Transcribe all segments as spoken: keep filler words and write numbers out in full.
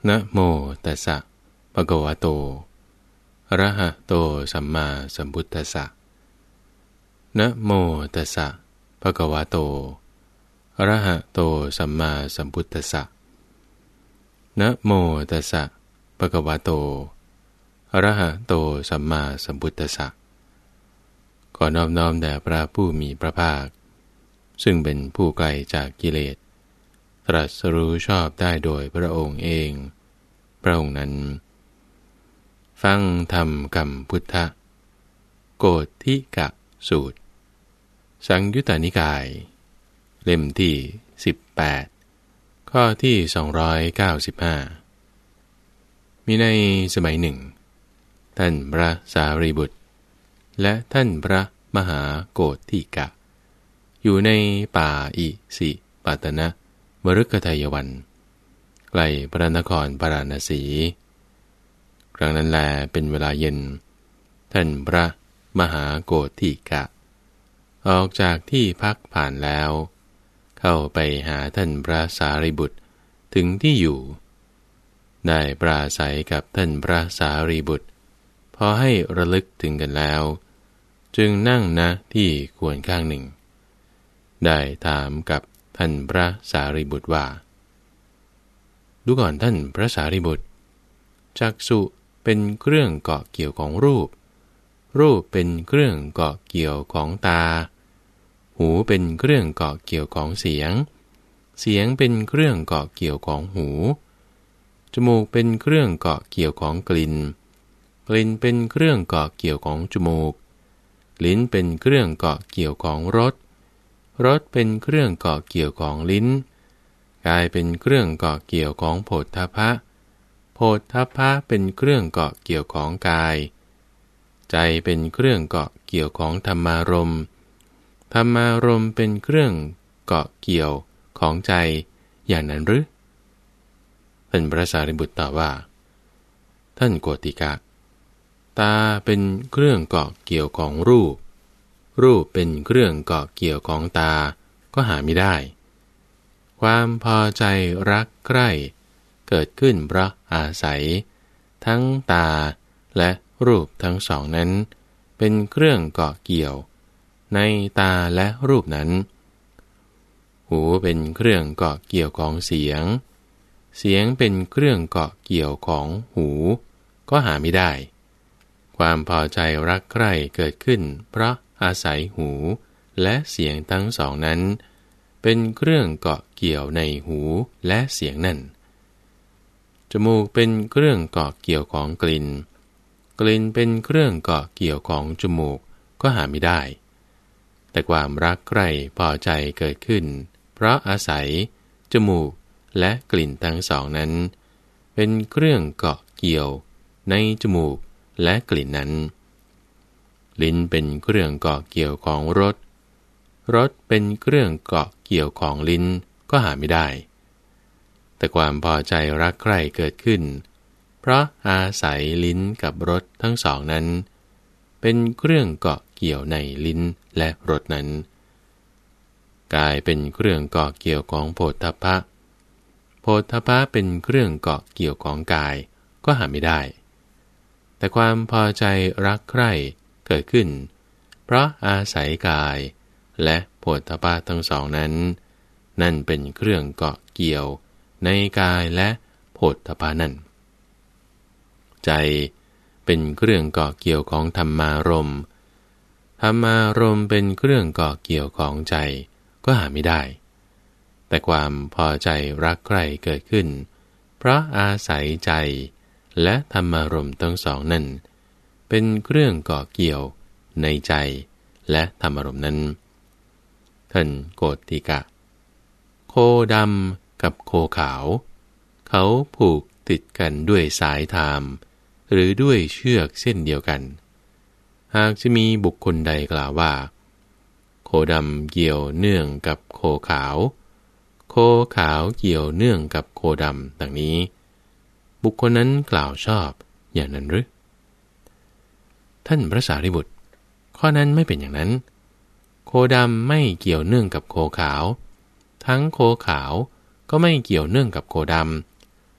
นะโมตัสสะภะคะวะโตอะระหะโตสัมมาสัมพุทธัสสะนะโมตัสสะภะคะวะโตอะระหะโตสัมมาสัมพุทธัสสะนะโมตัสสะภะคะวะโตอะระหะโตสัมมาสัมพุทธัสสะขอนอบน้อมแด่พระผู้มีพระภาคซึ่งเป็นผู้ไกลจากกิเลสตรัสรู้ชอบได้โดยพระองค์เองพระองค์นั้นฟังธรรมกัมพุทธะโกฏทิกะสูตรสังยุตตนิกายเล่มที่สิบแปดข้อที่สองร้อยเก้าสิบห้ามีในสมัยหนึ่งท่านพระสารีบุตรและท่านพระมหาโกฏทิกะอยู่ในป่าอิสิปตนะมฤคทายวันใกล้พระนครพาราณสีครั้งนั้นแลเป็นเวลาเย็นท่านพระมหาโกฏทิกะออกจากที่พักผ่านแล้วเข้าไปหาท่านพระสารีบุตรถึงที่อยู่ได้ปราศัยกับท่านพระสารีบุตรพอให้ระลึกถึงกันแล้วจึงนั่งณที่ควรข้างหนึ่งได้ถามกับท่านพระสารีบุตรว่าดูก่อนท่านพระสารีบุตรจักษุเป็นเครื่องเกาะเกี่ยวของรูปรูปเป็นเครื่องเกาะเกี่ยวของตาหูเป็นเครื่องเกาะเกี่ยวของเสียงเสียงเป็นเครื่องเกาะเกี่ยวของหูจมูกเป็นเครื่องเกาะเกี่ยวของกลิ่นกลิ่นเป็นเครื่องเกาะเกี่ยวของจมูกลิ้นเป็นเครื่องเกาะเกี่ยวของรสรสเป็นเครื่องเกาะเกี่ยวของลิ้นกายเป็นเครื่องเกาะเกี่ยวของโผฏฐัพพะโผฏฐัพพะเป็นเครื่องเกาะเกี่ยวของกายใจเป็นเครื่องเกาะเกี่ยวของธรรมารมณ์ธรรมารมณ์เป็นเครื่องเกาะเกี่ยวของใจอย่างนั้นหรือท่านพระสารีบุตรตอบว่าท่านโกฏทิกะตาเป็นเครื่องเกาะเกี่ยวของรูปรูปเป็นเครื่องเกาะเกี่ยวของตาก็หาไม่ได้ความพอใจรักใคร่เกิดขึ้นเพราะอาศัยทั้งตาและรูปทั้งสองนั้นเป็นเครื่องเกาะเกี่ยวในตาและรูปนั้นหูเป็นเครื่องเกาะเกี่ยวของเสียงเสียงเป็นเครื่องเกาะเกี่ยวของหูก็หาไม่ได้ความพอใจรักใคร่เกิดขึ้นเพราะอาศัยหูและเสียงทั้งสองนั้นเป็นเครื่องเกาะเกี่ยวในหูและเสียงนั่นจมูกเป็นเครื่องเกาะเกี่ยวของกลิ่นกลิ่นเป็นเครื่องเกาะเกี่ยวของจมูกก็หาไม่ได้แต่ความรักใคร่พอใจเกิดขึ้นเพราะอาศัยจมูกและกลิ่นทั้งสองนั้นเป็นเครื่องเกาะเกี่ยวในจมูกและกลิ่นนั้นลิ้นเป็นเครื่องเกาะเกี่ยวของรสรสเป็นเครื่องเกาะเกี่ยวของลิ้นก็หาไม่ได้แต่ความพอใจรักใคร่เกิดขึ้นเพราะอาศัยลิ้นกับรสทั้งสองนั้นเป็นเครื่องเกาะเกี่ยวในลิ้นและรสนั้นกายเป็นเครื่องเกาะเกี่ยวของโผฏฐัพพะโผฏฐัพพะเป็นเครื่องเกาะเกี่ยวของกายก็หาไม่ได้แต่ความพอใจรักใคร่เกิดขึ้นเพราะอาศัยกายและโผฏฐัพพะทั้งสองนั้นนั่นเป็นเครื่องเกาะเกี่ยวในกายและโผฏฐัพพะนั้นใจเป็นเครื่องเกาะเกี่ยวของธรรมารมณ์ธรรมารมณ์เป็นเครื่องเกาะเกี่ยวของใจก็หาไม่ได้แต่ความพอใจรักใคร่เกิดขึ้นเพราะอาศัยใจและธรรมารมณ์ทั้งสองนั้นเป็นเครื่องเกาะเกี่ยวในใจและธรรมารมณ์นั้นท่านโกฏทิกะโคดำกับโคขาวเขาผูกติดกันด้วยสายทามหรือด้วยเชือกเส้นเดียวกันหากจะมีบุคคลใดกล่าวว่าโคดำเกี่ยวเนื่องกับโคขาวโคขาวเกี่ยวเนื่องกับโคดำดังนี้บุคคลนั้นกล่าวชอบอย่างนั้นหรือท่านพระสารีบุตรข้อนั้นไม่เป็นอย่างนั้นโคดำไม่เกี่ยวเนื่องกับโคขาวทั้งโคขาวก็ไม่เกี่ยวเนื่องกับโคด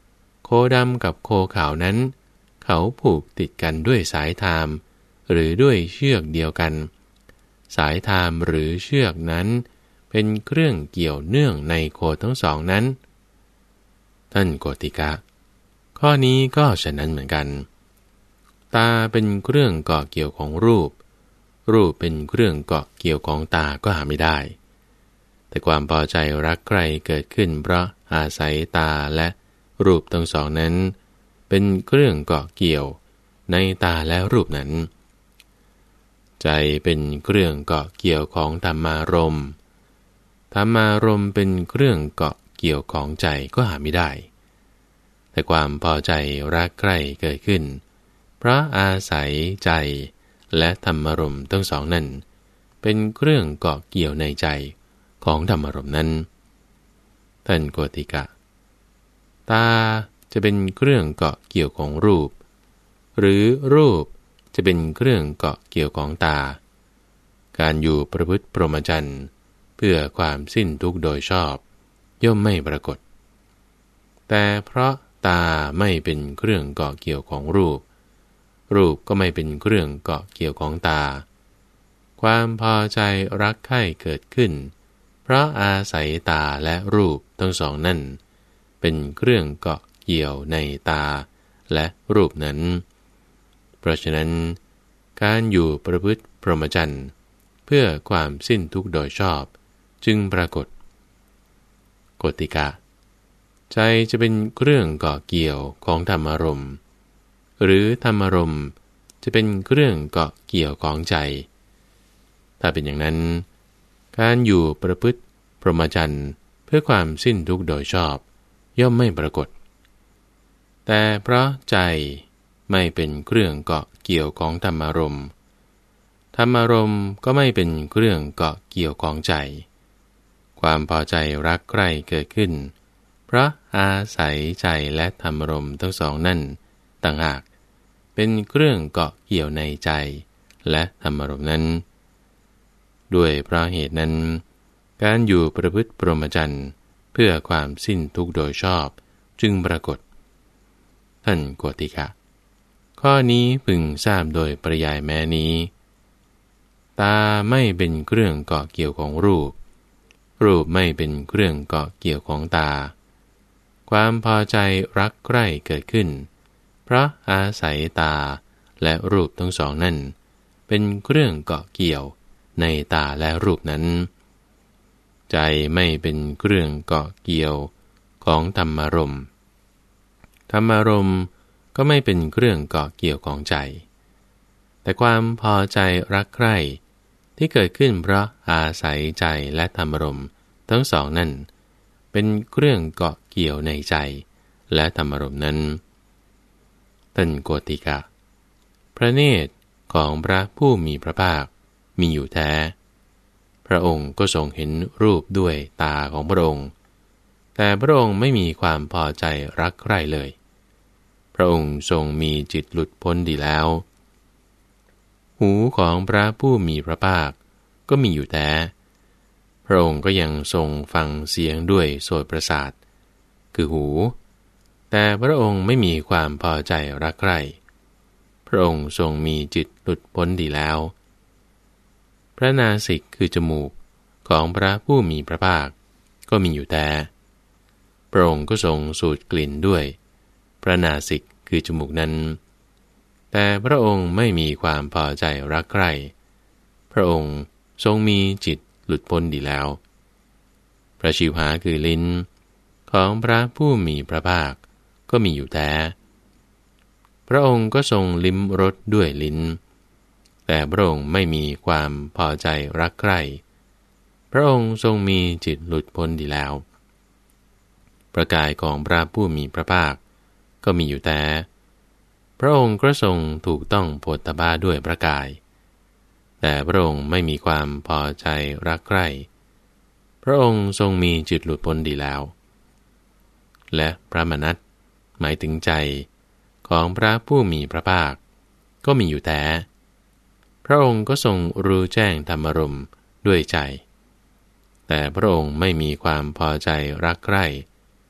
โคดำกับโคขาวนั้นเขาผูกติดกันด้วยสายทามหรือด้วยเชือกเดียวกันสายทามหรือเชือกนั้นเป็นเครื่องเกี่ยวเนื่องในโคทั้งสองนั้นท่านโกติกะข้อนี้ก็ฉะนั้นเหมือนกันตาเป็นเครื่องเกาะเกี่ยวของรูปรูปเป็นเครื่องเกาะเกี่ยวของตาก็หาไม่ได้แต่ความพอใจรักใครเกิดขึ้นเพราะอาศัยตาและรูปทั้งสองนั้นเป็นเครื่องเกาะเกี่ยวในตาและรูปนั้นใจเป็นเครื่องเกาะเกี่ยวของธรรมารมณ์ธรรมารมณ์เป็นเครื่องเกาะเกี่ยวของใจก็หาไม่ได้แต่ความพอใจรักใคร่เกิดขึ้นเพราะอาศัยใจและธรรมารมณ์ทั้งสองนั้นเป็นเครื่องเกาะเกี่ยวในใจของธรรมารมณ์นั้นท่านโกติกะตาจะเป็นเครื่องเกาะเกี่ยวของรูปหรือรูปจะเป็นเครื่องเกาะเกี่ยวของตาการอยู่ประพฤติพรหมจรรย์เพื่อความสิ้นทุกข์โดยชอบย่อมไม่ปรากฏแต่เพราะตาไม่เป็นเครื่องเกาะเกี่ยวของรูปรูปก็ไม่เป็นเครื่องเกาะเกี่ยวของตาความพอใจรักใคร่เกิดขึ้นเพราะอาศัยตาและรูปทั้งสองนั่นเป็นเครื่องเกาะเกี่ยวในตาและรูปนั้นเพราะฉะนั้นการอยู่ประพฤติพรหมจรรย์เพื่อความสิ้นทุกข์โดยชอบจึงปรากฏโกติกะใจจะเป็นเครื่องเกาะเกี่ยวของธรรมารมณ์หรือธรรมารมณ์จะเป็นเครื่องเกาะเกี่ยวของใจถ้าเป็นอย่างนั้นการอยู่ประพฤติพรหมจรรย์เพื่อความสิ้นทุกข์โดยชอบย่อมไม่ปรากฏแต่เพราะใจไม่เป็นเครื่องเกาะเกี่ยวของธรรมารมณ์ธรรมารมณ์ก็ไม่เป็นเครื่องเกาะเกี่ยวของใจความพอใจรักใคร่เกิดขึ้นเพราะอาศัยใจและธรรมารมณ์ทั้งสองนั่นต่างหากเป็นเครื่องเกาะเกี่ยวในใจและธรรมารมณ์นั้นด้วยเพราะเหตุนั้นการอยู่ประพฤติพรหมจรรย์เพื่อความสิ้นทุกข์โดยชอบจึงปรากฏท่านโกติกะข้อนี้พึงทราบโดยปริยายแม้นี้ตาไม่เป็นเครื่องเกาะเกี่ยวของรูปรูปไม่เป็นเครื่องเกาะเกี่ยวของตาความพอใจรักใคร่เกิดขึ้นเพราะอาศัยตาและรูปทั้งสองนั่นเป็นเครื่องเกาะเกี่ยวในตาและรูปนั้นใจไม่เป็นเครื่องเกาะเกี่ยวของธรรมารมณ์ธรรมารมณ์ก็ไม่เป็นเครื่องเกาะเกี่ยวของใจแต่ความพอใจรักใคร่ที่เกิดขึ้นเพราะอาศัยใจและธรรมารมณ์ทั้งสองนั่นเป็นเครื่องเกาะเกี่ยวในใจและธรรมารมณ์นั้นท่านโกติกะพระเนตรของพระผู้มีพระภาคมีอยู่แท้พระองค์ก็ทรงเห็นรูปด้วยตาของพระองค์แต่พระองค์ไม่มีความพอใจรักใคร่เลยพระองค์ทรงมีจิตหลุดพ้นดีแล้วหูของพระผู้มีพระภาคก็มีอยู่แท้พระองค์ก็ยังทรงฟังเสียงด้วยโสตประสาทคือหูแต่พระองค์ไม่มีความพอใจรักใคร่พระองค์ทรงมีจิตหลุดพ้นดีแล้วพระนาสิกคือจมูกของพระผู้มีพระภาคก็มีอยู่แท้พระองค์ก็ทรงสูดกลิ่นด้วยพระนาสิกคือจมูกนั้นแต่พระองค์ไม่มีความพอใจรักใคร่พระองค์ทรงมีจิตหลุดพ้นดีแล้วพระชิวหาคือลิ้นของพระผู้มีพระภาคก็มีอยู่แท้พระองค์ก็ทรงลิ้มรสด้วยลิ้นแต่พระองค์ไม่มีความพอใจรักใคร่พระองค์ทรงมีจิตหลุดพ้นดีแล้วประกายของพระผู้มีพระภาคก็มีอยู่แต่พระองค์ก็ทรงถูกต้องโผฏฐัพพะด้วยพระกายแต่พระองค์ไม่มีความพอใจรักใคร่พระองค์ทรงมีจิตหลุดพ้นดีแล้วและพระมนัสหมายถึงใจของพระผู้มีพระภาคก็มีอยู่แต่พระองค์ก็ทรงรู้แจ้งธรรมารมณ์ด้วยใจแต่พระองค์ไม่มีความพอใจรักใคร่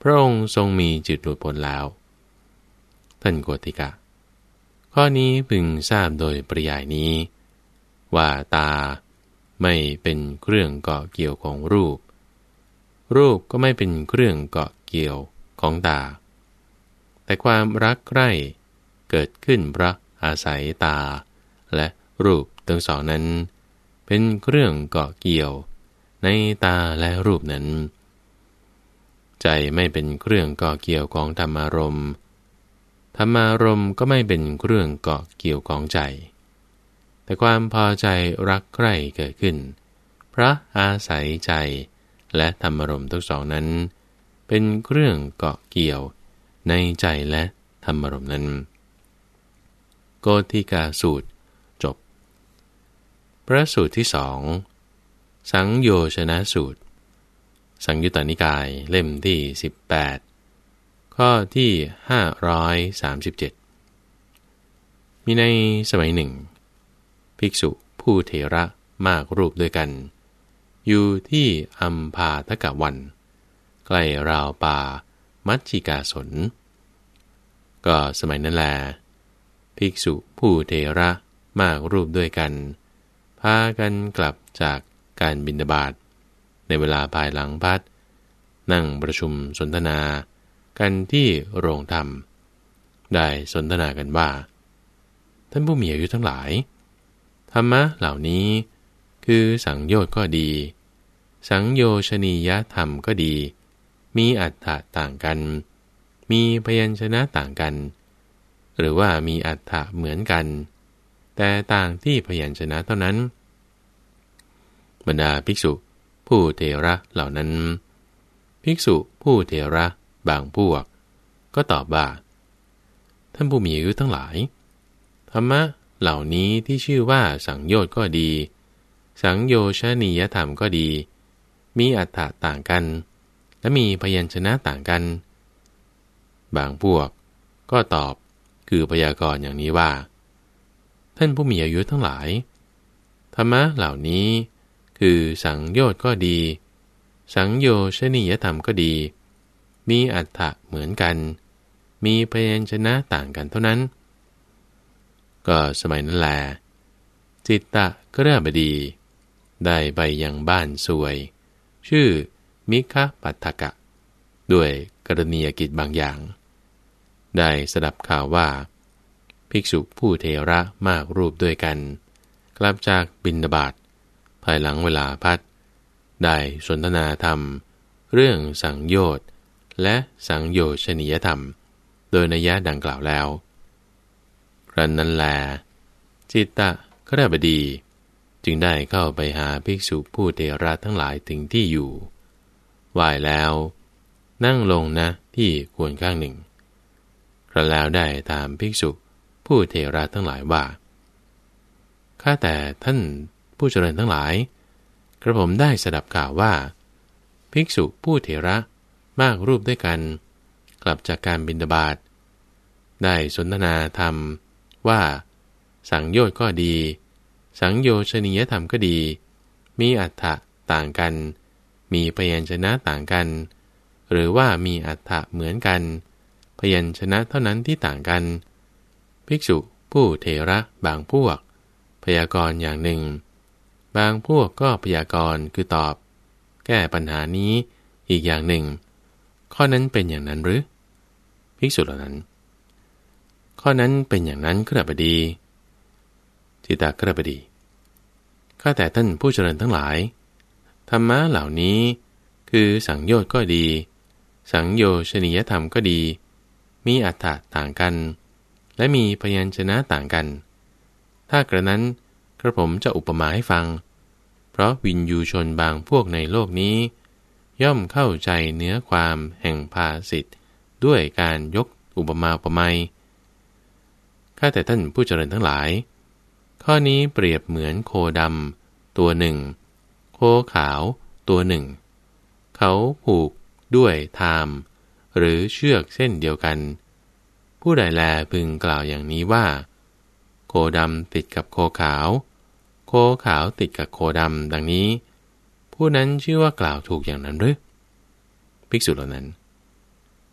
พระองค์ทรงมีจิตหลุดพ้นแล้วท่านโกติกะข้อนี้พึงทราบโดยปริยายนี้ว่าตาไม่เป็นเครื่องเกาะเกี่ยวของรูปรูปก็ไม่เป็นเครื่องเกาะเกี่ยวของตาแต่ความรักใคร่เกิดขึ้นเพราะอาศัยตาและรูปทั้งสองนั้นเป็นเครื่องเกาะเกี่ยวในตาและรูปนั้นใจไม่เป็นเครื่องเกาะเกี่ยวของธรรมารมณ์ธรรมารมณ์ก็ไม่เป็นเครื่องเกาะเกี่ยวของใจแต่ความพอใจรักใคร่เกิดขึ้นเพราะอาศัยใจและธรรมารมณ์ทั้งสองนั้นเป็นเครื่องเกาะเกี่ยวในใจและธรรมารมณ์นั้นโกฏิกาสูตรจบพระสูตรที่สองสังโยชนะสูตรสังยุตตนิกายเล่มที่สิบแปดข้อที่ห้าร้อยสามสิบเจ็ดมีในสมัยหนึ่งภิกษุผู้เถระมากรูปด้วยกันอยู่ที่อัมพาทกวันใกล้ราวป่ามัชชิกาสนก็สมัยนั้นแลภิกษุผู้เถระมากรูปด้วยกันพากันกลับจากการบิณฑบาตในเวลาภายหลังพัดนั่งประชุมสนทนากันที่โรงธรรมได้สนทนากันว่าท่านผู้มีอายุทั้งหลายธรรมะเหล่านี้คือสังโยชน์ก็ดีสังโยชนียธรรมก็ดีมีอรรถะต่างกันมีพยัญชนะต่างกันหรือว่ามีอรรถะเหมือนกันแต่ต่างที่พยัญชนะเท่านั้นบรรดาภิกษุผู้เถระเหล่านั้นภิกษุผู้เถระบางพวกก็ตอบว่าท่านผู้มีอายุทั้งหลายธรรมะเหล่านี้ที่ชื่อว่าสังโยชน์ก็ดีสังโยชนียธรรมก็ดีมีอรรถะต่างกันและมีพยัญชนะต่างกันบางพวกก็ตอบคือพยากรณ์อย่างนี้ว่าท่านผู้มีอายุทั้งหลายธรรมะเหล่านี้คือสังโยชน์ก็ดีสังโยชนียธรรมก็ดีมีอรรถะเหมือนกันมีพยัญชนะต่างกันเท่านั้นก็สมัยนั้นแลจิตตะกฤหบดีได้ไปยังบ้านสวยชื่อมิคปัฏฐกะด้วยกรณียกิจบางอย่างได้สดับข่าวว่าภิกษุผู้เถระมากรูปด้วยกันกลับจากบิณฑบาตภายหลังเวลาพัดได้สนทนาธรรมเรื่องสังโยชน์และสังโยชนียธรรมโดยนัยยะดังกล่าวแล้วครั้นนั้นแลจิตตะคฤหบดีจึงได้เข้าไปหาภิกษุผู้เถระทั้งหลายถึงที่อยู่ไหว้แล้วนั่งลงนะที่ควรข้างหนึ่งครั้นแล้วได้ถามภิกษุผู้เถระทั้งหลายว่าข้าแต่ท่านผู้เจริญทั้งหลายกระผมได้สดับข่าวว่าภิกษุผู้เถระมากรูปด้วยกันกลับจากการบิณฑบาตได้สนทนาธรรมว่าสังโยชน์ก็ดีสังโยชนียธรรมก็ดีมีอรรถะต่างกันมีพยัญชนะต่างกันหรือว่ามีอรรถะเหมือนกันพยัญชนะเท่านั้นที่ต่างกันภิกษุผู้เถระบางพวกพยากรณ์อย่างหนึ่งบางพวกก็พยากรณ์คือตอบแก้ปัญหานี้อีกอย่างหนึ่งข้อนั้นเป็นอย่างนั้นหรือภิกษุเหล่านั้นข้อนั้นเป็นอย่างนั้นคฤหบดีจิตตะคฤหบดีข้าแต่ท่านผู้เจริญทั้งหลายธรรมะเหล่านี้คือสังโยชน์ก็ดีสังโยชนียธรรมก็ดีมีอรรถะต่างกันและมีพยัญชนะต่างกันถ้ากระนั้นกระผมจะอุปมาให้ฟังเพราะวินยูชนบางพวกในโลกนี้ย่อมเข้าใจเนื้อความแห่งภาษิตด้วยการยกอุปมาอุปไมยข้าแต่ท่านผู้เจริญทั้งหลายข้อนี้เปรียบเหมือนโคดำตัวหนึ่งโคขาวตัวหนึ่งเขาผูกด้วยทามหรือเชือกเส้นเดียวกันผู้ใดแลพึงกล่าวอย่างนี้ว่าโคดำติดกับโคขาวโคขาวติดกับโคดำดังนี้ผู้นั้นชื่อว่ากล่าวถูกอย่างนั้นหรือภิกษุเหล่านั้น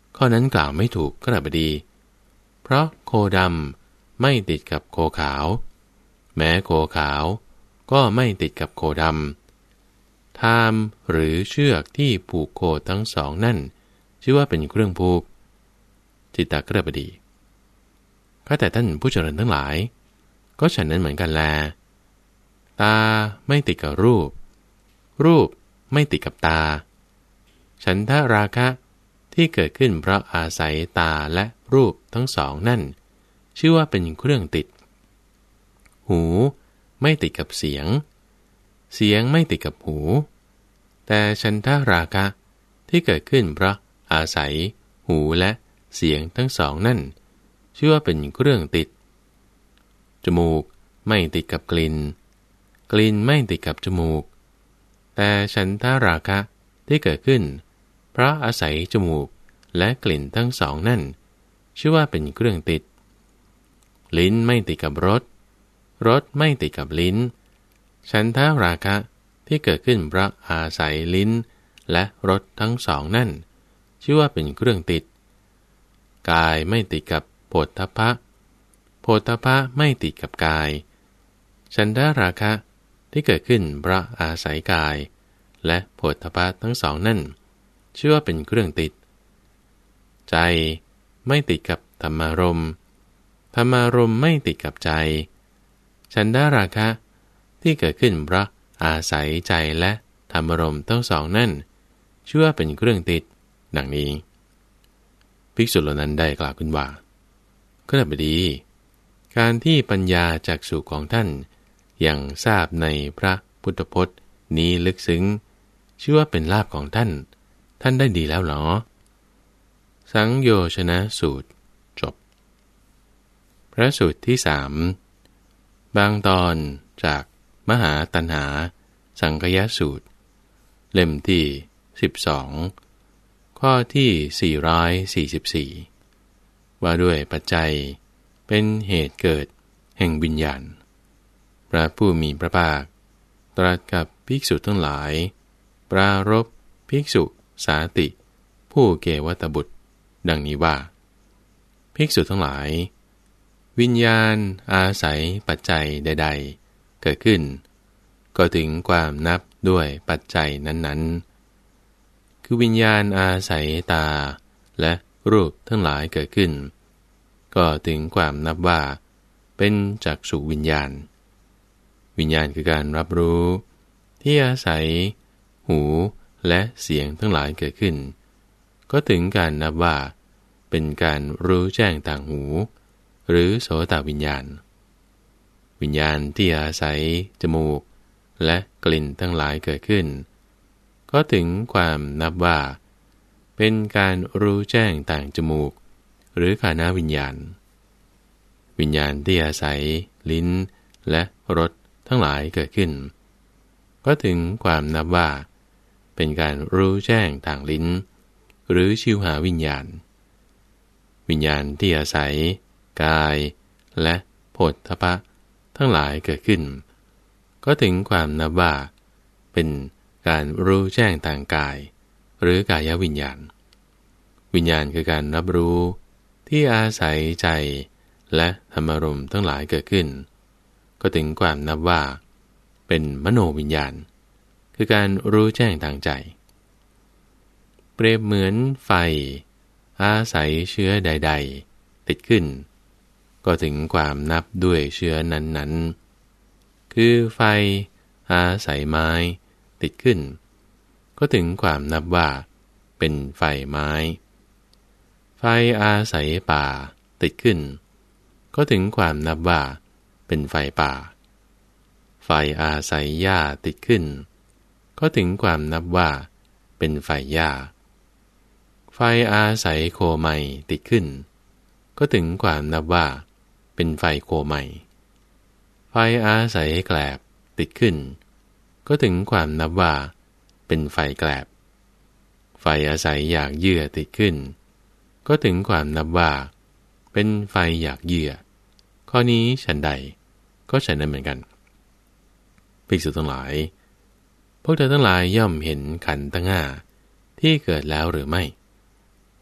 ข้อนั้นกล่าวไม่ถูกขณบดีเพราะโคดำไม่ติดกับโคขาวแม้โคขาวก็ไม่ติดกับโคดำทามหรือเชือกที่ผูกโคทั้งสองนั่นชื่อว่าเป็นเครื่องผูกจิตตกฤบดีข้าแต่ท่านผู้เจริญทั้งหลายก็ฉันนั้นเหมือนกันแลตาไม่ติดกับรูปรูปไม่ติดกับตาฉันทราคะที่เกิดขึ้นเพราะอาศัยตาและรูปทั้งสองนั่นชื่อว่าเป็นเครื่องติดหูไม่ติดกับเสียงเสียงไม่ติดกับหูแต่ฉันทราคะที่เกิดขึ้นเพราะอาศัยหูและเสียงทั้งสองนั่นชื่อว่าเป็นเครื่องติดจมูกไม่ติดกับกลิ่นกลิ่นไม่ติดกับจมูกแต่ฉันทราคะที่เกิดขึ้นเพราะอาศัยจมูกและกลิ่นทั้งสองนั่นชื่อว่าเป็นเครื่องติดลิ้นไม่ติดกับรสรสไม่ติดกับลิ้นฉันทราคะที่เกิดขึ้นเพราะอาศัยลิ้นและรสทั้งสองนั่นชื่อว่าเป็นเครื่องติดกายไม่ติดกับโผฏฐัพพะโผฏฐัพพะไม่ติดกับกายฉันทราคะที่เกิดขึ้นเพราะอาศัยกายและโผฏฐัพพะทั้งสองนั่นชื่อว่าเป็นเครื่องติดใจไม่ติดกับธรรมารมณ์ธรรมารมณ์ไม่ติดกับใจฉันทราคะที่เกิดขึ้นเพราะอาศัยใจและธรรมารมณ์ทั้งสองนั่นชื่อว่าเป็นเครื่องติดดังนี้ภิกษุเหล่านั้นได้กล่าวขึ้นว่าก็ได้บดีการที่ปัญญาจักษุของท่านยังทราบในพระพุทธพจน์นี้ลึกซึ้งชื่อว่าเป็นลาภของท่านท่านได้ดีแล้วหรอสังโยชนะสูตรจบพระสูตรที่สามบางตอนจากมหาตัณหาสังคยสูตรเล่มที่สิบสองข้อที่สี่ร้อยสี่สิบสี่ว่าด้วยปัจจัยเป็นเหตุเกิดแห่งวิญญาณพระผู้มีพระภาคตรัสกับภิกษุทั้งหลายปรารภภิกษุสาติผู้เกวัตบุตรดังนี้ว่าภิกษุทั้งหลายวิญญาณอาศัยปัจจัยใดๆเกิดขึ้นก็ถึงความนับด้วยปัจจัยนั้นๆคือวิญญาณอาศัยตาและรูปทั้งหลายเกิดขึ้นก็ถึงความนับว่าเป็นจักษุวิญญาณวิญญาณคือการรับรู้ที่อาศัยหูและเสียงทั้งหลายเกิดขึ้นก็ถึงการนับว่าเป็นการรู้แจ้งต่างหูหรือโสตวิญญาณวิญญาณที่อาศัยจมูกและกลิ่นทั้งหลายเกิดขึ้นก็ถึงความนับว่าเป็นการรู้แจ้งต่างจมูกหรือฆานาวิญญาณวิญญาณที่อาศัยลิ้นและรสทั้งหลายเกิดขึ้นก็ถึงความนับว่าเป็นการรู้แจ้งต่างลิ้นหรือชิวหาวิญญาณวิญญาณที่อาศัยกายและโผฏฐัพพะทั้งหลายเกิดขึ้นก็ถึงความนับว่าเป็นการรู้แจ้งต่างกายหรือกายวิญญาณวิญญาณคือการรับรู้ที่อาศัยใจและธรรมารมณ์ทั้งหลายเกิดขึ้นก็ถึงความนับว่าเป็นมโนวิญญาณคือการรู้แจ้งทางใจเปรียบเหมือนไฟอาศัยเชื้อใดๆติดขึ้นก็ถึงความนับด้วยเชื้อนั้นๆคือไฟอาศัยไม้ติดขึ้นก็ถึงความนับว่าเป็นไฟไม้ไฟอาศัยป่าติดขึ้นก็ถึงความนับว่าเป็นไฟป่าไฟอาศัยหญ้าติดขึ้นก็ถึงความนับว่าเป็นไฟหญ้าไฟอาศัยโคไมติดขึ้นก็ถึงความนับว่าเป็นไฟโคไมไฟอาศัยแกลบติดขึ้นก็ถึงความนับว่าเป็นไฟแกลบไฟอาศัยหยากเยื่อติดขึ้นก็ถึงความนับว่าเป็นไฟหยากเยื่อข้อนี้ฉันใดก็ฉันนั้นเหมือนกันภิกษุทั้งหลายพวกเธอทั้งหลายย่อมเห็นขันธ์ทั้งห้าที่เกิดแล้วหรือไม่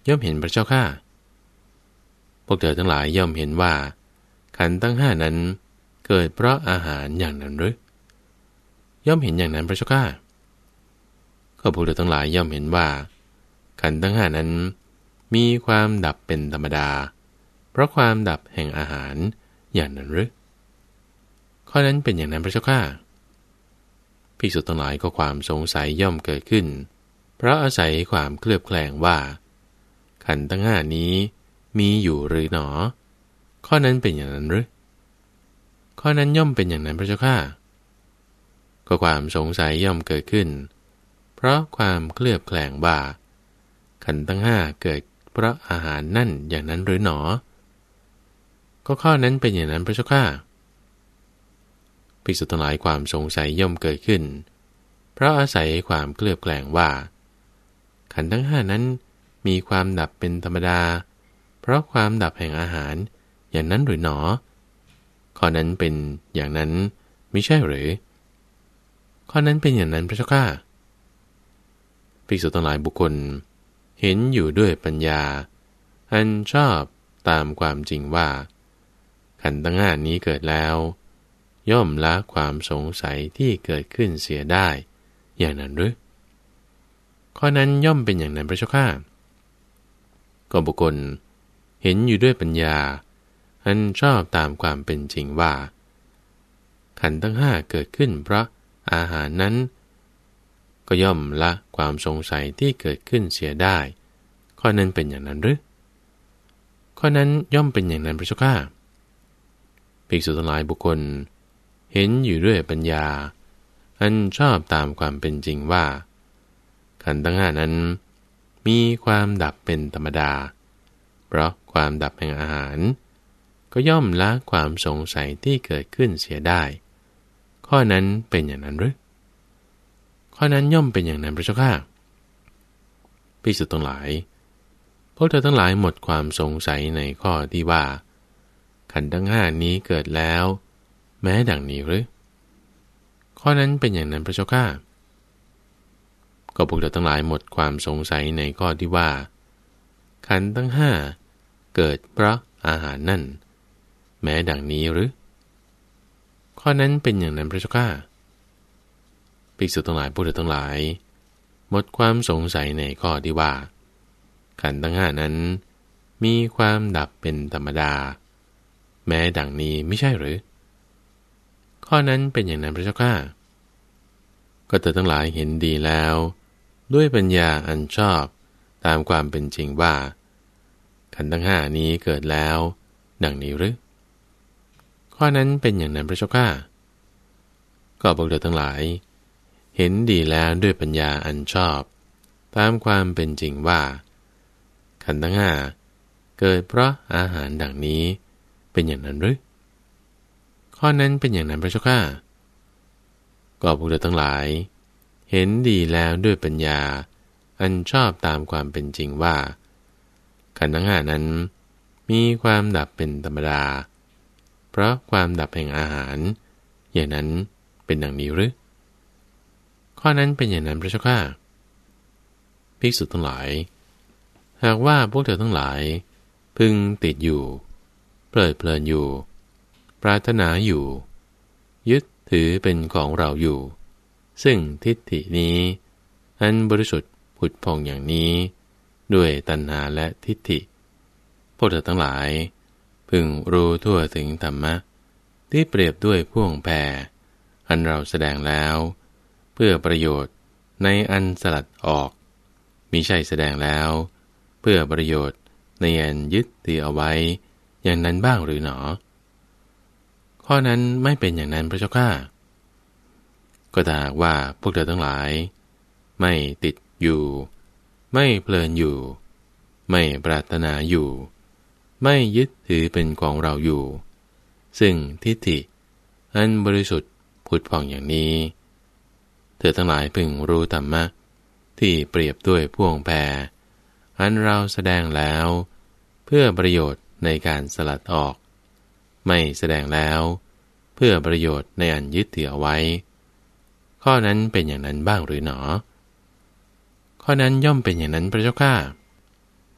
ย่อมเห็นพระเจ้าข้าพวกเธอทั้งหลายย่อมเห็นว่าขันธ์ทั้งห้านั้นเกิดเพราะอาหารอย่างนั้นหรือย่อมเห็นอย่างนั้นพระเจ้าข้าก็พวกเธอทั้งหลายย่อมเห็นว่าขันธ์ทั้งห้านั้นมีความดับเป็นธรรมดาเพราะความดับแห่งอาหารอย่างนั้นหรือข้อนั้นเป็นอย่างนั้นพระเจ้าข้าภิกษุทั้งหลายก็ความสงสัยย่อมเกิดขึ้นเพราะอาศัยความเคลือบแคลงว่าขันธ์ทั้งห้านี้มีอยู่หรือหนอข้อนั้นเป็นอย่างนั้นหรือข้อนั้นย่อมเป็นอย่างนั้นพระเจ้าข้าก็ความสงสัยย่อมเกิดขึ้นเพราะความเคลือบแคลงว่าขันธ์ทั้งห้าเกิดเพราะอาหารนั่นอย่างนั้นหรือหนอก็ข้อนั้นเป็นอย่างนั้นพระเจ้าข้าภิกษุทั้งหลายความสงสัยย่อมเกิดขึ้นเพราะอาศัยความเคลือบแคลงว่าขันธ์ทั้งห้านั้นมีความดับเป็นธรรมดาเพราะความดับแห่งอาหารอย่างนั้นหรือหนอข้อนั้นเป็นอย่างนั้นมิใช่หรือข้อนั้นเป็นอย่างนั้นพระเจ้าข้าภิกษุทั้งหลายบุคคลเห็นอยู่ด้วยปัญญาอันชอบตามความจริงว่าขันธ์ทั้งห้านี้เกิดแล้วย่อมละความสงสัยที่เกิดขึ้นเสียได้อย่างนั้นหรือข้อนั้นย่อมเป็นอย่างนั้นพระเจ้าข้าก็บุคคลเห็นอยู่ด้วยปัญญาอันชอบตามความเป็นจริงว่าขันธ์ทั้งห้าเกิดขึ้นเพราะอาหารนั้นก็ย่อมละความสงสัยที่เกิดขึ้นเสียได้ข้อนั้นเป็นอย่างนั้นหรือข้อนั้นย่อมเป็นอย่างนั้นพระเจ้าข้าภิกษุทั้งหลายบุคคลเห็นอยู่ด้วยปัญญาอันชอบตามความเป็นจริงว่าขันธ์ทั้งห้านั้นมีความดับเป็นธรรมดาเพราะความดับแห่งอาหารก็ย่อมละความสงสัยที่เกิดขึ้นเสียได้ข้อนั้นเป็นอย่างนั้นหรือข้อนั้นย่อมเป็นอย่างนั้นพระเจ้าข้าภิกษุทั้งหลายพวกเธอทั้งหลายหมดความสงสัยในข้อที่ว่าขันธ์ทั้งห้านี้เกิดแล้วแม้ดังนี้หรือข้อนั้นเป็นอย่างนั้นพระเจ้าข้าก็พวกเธอทั้งหลายหมดความสงสัยในข้อที่ว่าขันธ์ทั้งห้าเกิดเพราะอาหารนั่นแม้ดังนี้หรือข้อนั้นเป็นอย่างนั้นพระเจ้าข้าภิกษุทั้งหลายพวกเธอทั้งหลายหมดความสงสัยในข้อที่ว่าขันธ์ทั้งห้านั้นมีความดับเป็นธรรมดาแม้ดังนี้ไม่ใช่หรือข้อนั้นเป็นอย่างนั้นพระเจ้าข้าก็เธอทั้งหลายเห็นดีแล้วด้วยปัญญาอันชอบตามความเป็นจริงว่าขันธ์ทั้งห้านี้เกิดแล้วดังนี้หรือข้อนั้นเป็นอย่างนั้นพระเจ้าข้าก็พวกเธอทั้งหลายเห็นดีแล้วด้วยปัญญาอันชอบตามความเป็นจริงว่าขันธ์ทั้งห้าเกิดเพราะอาหารดังนี้เป็นอย่างนั้นหรือข้อนั้นเป็นอย่างนั้นพระเจ้าข้าก็พวกเธอทั้งหลายเห็นดีแล้วด้วยปัญญาอันชอบตามความเป็นจริงว่าขันธ์ทั้งห้านั้นมีความดับเป็นธรรมดาเพราะความดับแห่งอาหารอย่างนั้นเป็นดังนี้หรือข้อนั้นเป็นอย่างนั้นพระเจ้าข้าภิกษุทั้งหลายหากว่าพวกเธอทั้งหลายพึงติดอยู่เพลิดเพลินอยู่ปรารถนาอยู่ยึดถือเป็นของเราอยู่ซึ่งทิฏฐินี้อันบริสุทธิ์ผุดผ่องอย่างนี้ด้วยตัณหาและทิฏฐิพวกเธอทั้งหลายพึงรู้ทั่วถึงธรรมะที่เปรียบด้วยพ่วงแพอันเราแสดงแล้วเพื่อประโยชน์ในอันสลัดออกมิใช่แสดงแล้วเพื่อประโยชน์ในอันยึดถือเอาไว้อย่างนั้นบ้างหรือหนอข้อนั้นไม่เป็นอย่างนั้นพระเจ้าข้าก็ถ้าหากว่าพวกเธอทั้งหลายไม่ติดอยู่ไม่เพลินอยู่ไม่ปรารถนาอยู่ไม่ยึดถือเป็นของเราอยู่ซึ่งทิฏฐิอันบริสุทธิ์ผุดผ่องอย่างนี้เธอทั้งหลายพึงรู้ธรรมะที่เปรียบด้วยพ่วงแพอันเราแสดงแล้วเพื่อประโยชน์ในการสลัดออกไม่แสดงแล้วเพื่อประโยชน์ในอันยึดถือเอาไว้ข้อนั้นเป็นอย่างนั้นบ้างหรือหนอข้อนั้นย่อมเป็นอย่างนั้นพระเจ้าข้า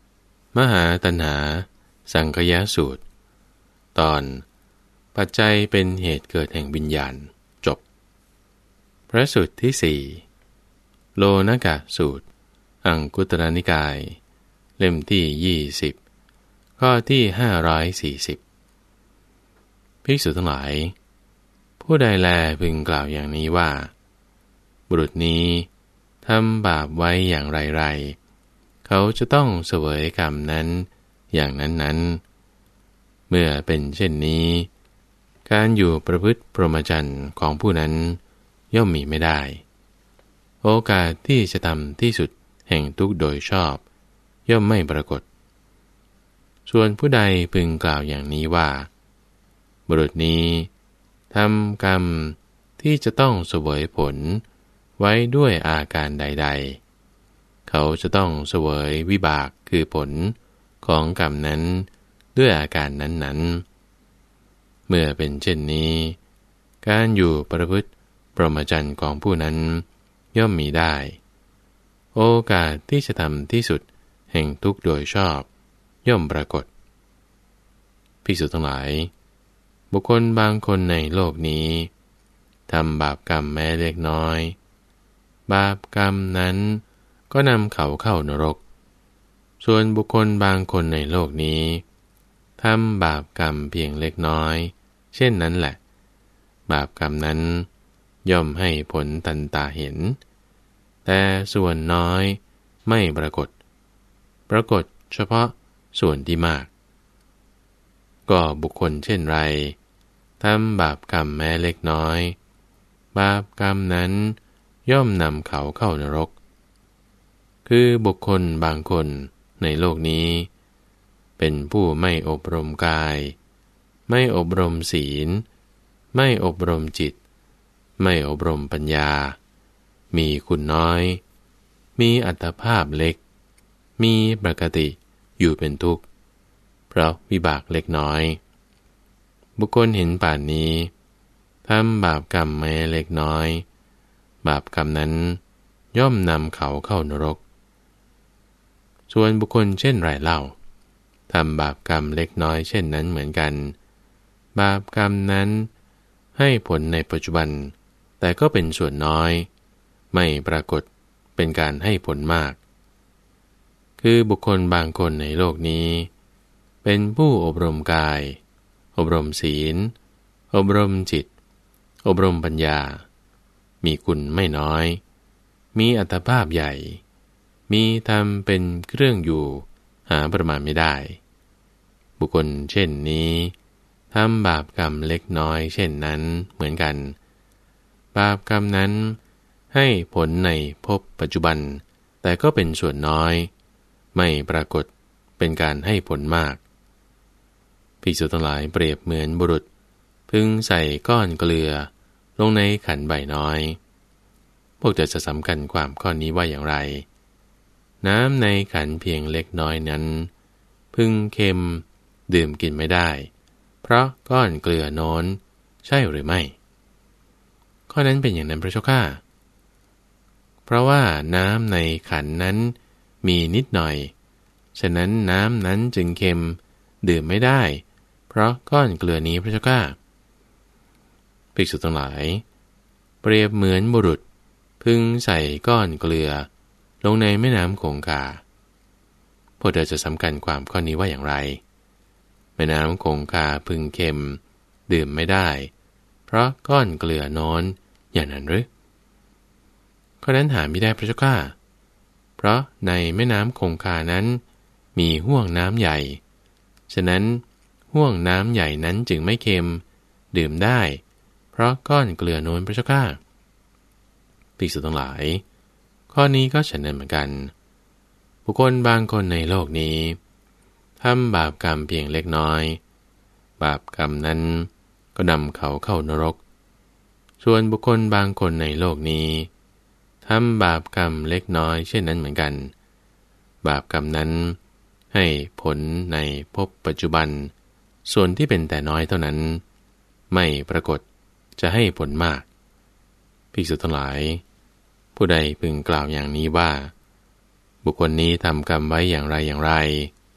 มหาตัณหาสังคยสูตรตอนปัจจัยเป็นเหตุเกิดแห่งวิญญาณจบพระสูตรที่สี่โลนกะสูตรอังคุตรนิกายเล่มที่ยี่สิบข้อที่ห้าร้อยสี่สิบภิกษุทั้งหลายผู้ใดแลพึงกล่าวอย่างนี้ว่าบุรุษนี้ทำบาปไว้อย่างไรๆเขาจะต้องเสวยกรรมนั้นอย่างนั้นๆเมื่อเป็นเช่นนี้การอยู่ประพฤติพรหมจรรย์ของผู้นั้นย่อมมีไม่ได้โอกาสที่จะทำที่สุดแห่งทุกข์โดยชอบย่อมไม่ปรากฏส่วนผู้ใดพึงกล่าวอย่างนี้ว่าบุรุษนี้ทำกรรมที่จะต้องเสวยผลไว้ด้วยอาการใดๆเขาจะต้องเสวยวิบากคือผลของกรรมนั้นด้วยอาการนั้นๆเมื่อเป็นเช่นนี้การอยู่ประพฤติพรหมจรรย์ของผู้นั้นย่อมมีได้โอกาสที่จะทำที่สุดแห่งทุกข์โดยชอบย่อมปรากฏภิกษุทั้งหลายบุคคลบางคนในโลกนี้ทำบาปกรรมแม้เล็กน้อยบาปกรรมนั้นก็นำเขาเข้านรกส่วนบุคคลบางคนในโลกนี้ทำบาปกรรมเพียงเล็กน้อยเช่นนั้นแหละบาปกรรมนั้นย่อมให้ผลทันตาเห็นแต่ส่วนน้อยไม่ปรากฏปรากฏเฉพาะส่วนที่มากก็บุคคลเช่นไรทำบาปกรรมแม้เล็กน้อยบาปกรรมนั้นย่อมนำเขาเข้านรกคือบุคคลบางคนในโลกนี้เป็นผู้ไม่อบรมกายไม่อบรมศีลไม่อบรมจิตไม่อบรมปัญญามีคุณน้อยมีอัตภาพเล็กมีปกติอยู่เป็นทุกข์เพราะวิบากเล็กน้อยบุคคลเห็นป่านนี้ทำบาปกรรมแม้เล็กน้อยบาปกรรมนั้นย่อมนำเขาเข้านรกส่วนบุคคลเช่นไรเล่าทำบาปกรรมเล็กน้อยเช่นนั้นเหมือนกันบาปกรรมนั้นให้ผลในปัจจุบันแต่ก็เป็นส่วนน้อยไม่ปรากฏเป็นการให้ผลมากคือบุคคลบางคนในโลกนี้เป็นผู้อบรมกายอบรมศีลอบรมจิตอบรมปัญญามีคุณไม่น้อยมีอัตภาพใหญ่มีธรรมเป็นเครื่องอยู่หาประมาณไม่ได้บุคคลเช่นนี้ทำบาปกรรมเล็กน้อยเช่นนั้นเหมือนกันบาปกรรมนั้นให้ผลในภพปัจจุบันแต่ก็เป็นส่วนน้อยไม่ปรากฏเป็นการให้ผลมากภิกษุทั้งหลายเปรียบเหมือนบุรุษพึงใส่ก้อนเกลือลงในขันใบน้อยพวกเธอจะสำคัญความข้อนี้ว่าอย่างไรน้ำในขันเพียงเล็กน้อยนั้นพึงเค็มดื่มกินไม่ได้เพราะก้อนเกลือโน้นใช่หรือไม่ข้อนั้นเป็นอย่างนั้นพระเจ้าข้าเพราะว่าน้ำในขันนั้นมีนิดหน่อยฉะนั้นน้ำนั้นจึงเค็มดื่มไม่ได้เพราะก้อนเกลือนี้พระเจ้าข้าภิกษุทั้งหลายเปรียบเหมือนบุรุษพึงใส่ก้อนเกลือลงในแม่น้ำคงคาพวกเธอจะสำคัญความข้อนี้ว่าอย่างไรแม่น้ำคงคาพึงเค็มดื่มไม่ได้เพราะก้อนเกลือโน้นอย่างนั้นหรือข้อนั้นหาไม่ได้พระเจ้าข้าเพราะในแม่น้ำคงคานั้นมีห้วงน้ำใหญ่ฉะนั้นห้วงน้ำใหญ่นั้นจึงไม่เค็มดื่มได้เพราะก้อนเกลือโน้นพระเจ้าข้าภิกษุทั้งหลายข้อนี้ก็ฉันนั้นเหมือนกันบุคคลบางคนในโลกนี้ทำบาปกรรมเพียงเล็กน้อยบาปกรรมนั้นก็นำเขาเข้านรกส่วนบุคคลบางคนในโลกนี้ทำบาปกรรมเล็กน้อยเช่นนั้นเหมือนกันบาปกรรมนั้นให้ผลในภพปัจจุบันส่วนที่เป็นแต่น้อยเท่านั้นไม่ปรากฏจะให้ผลมากภิกษุทั้งหลายผู้ใดพึงกล่าวอย่างนี้ว่าบุคคลนี้ทำกรรมไว้อย่างไรอย่างไร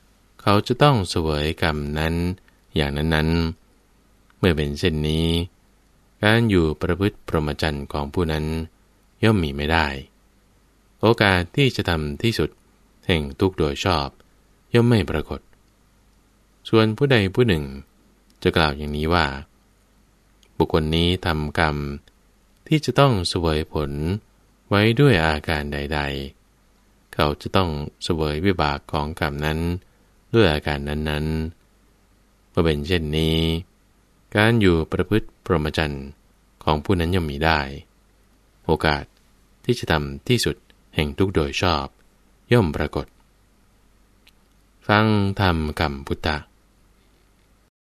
เขาจะต้องเสวยกรรมนั้นอย่างนั้นๆเมื่อเป็นเช่นนี้การอยู่ประพฤติพรหมจรรย์ของผู้นั้นย่อมมีไม่ได้โอกาสที่จะทำที่สุดแห่งทุกข์โดยชอบย่อมไม่ปรากฏส่วนผู้ใดผู้หนึ่งจะกล่าวอย่างนี้ว่าบุคคลนี้ทำกรรมที่จะต้องเสวยผลไว้ด้วยอาการใดๆเขาจะต้องเสวยวิบากของกรรมนั้นด้วยอาการนั้นๆเมื่อเป็นเช่นนี้การอยู่ประพฤติพรหมจรรย์ของผู้นั้นย่อมมีได้โอกาสที่จะทำที่สุดแห่งทุกข์โดยชอบย่อมปรากฏฟังธรรมกัมพุทธะ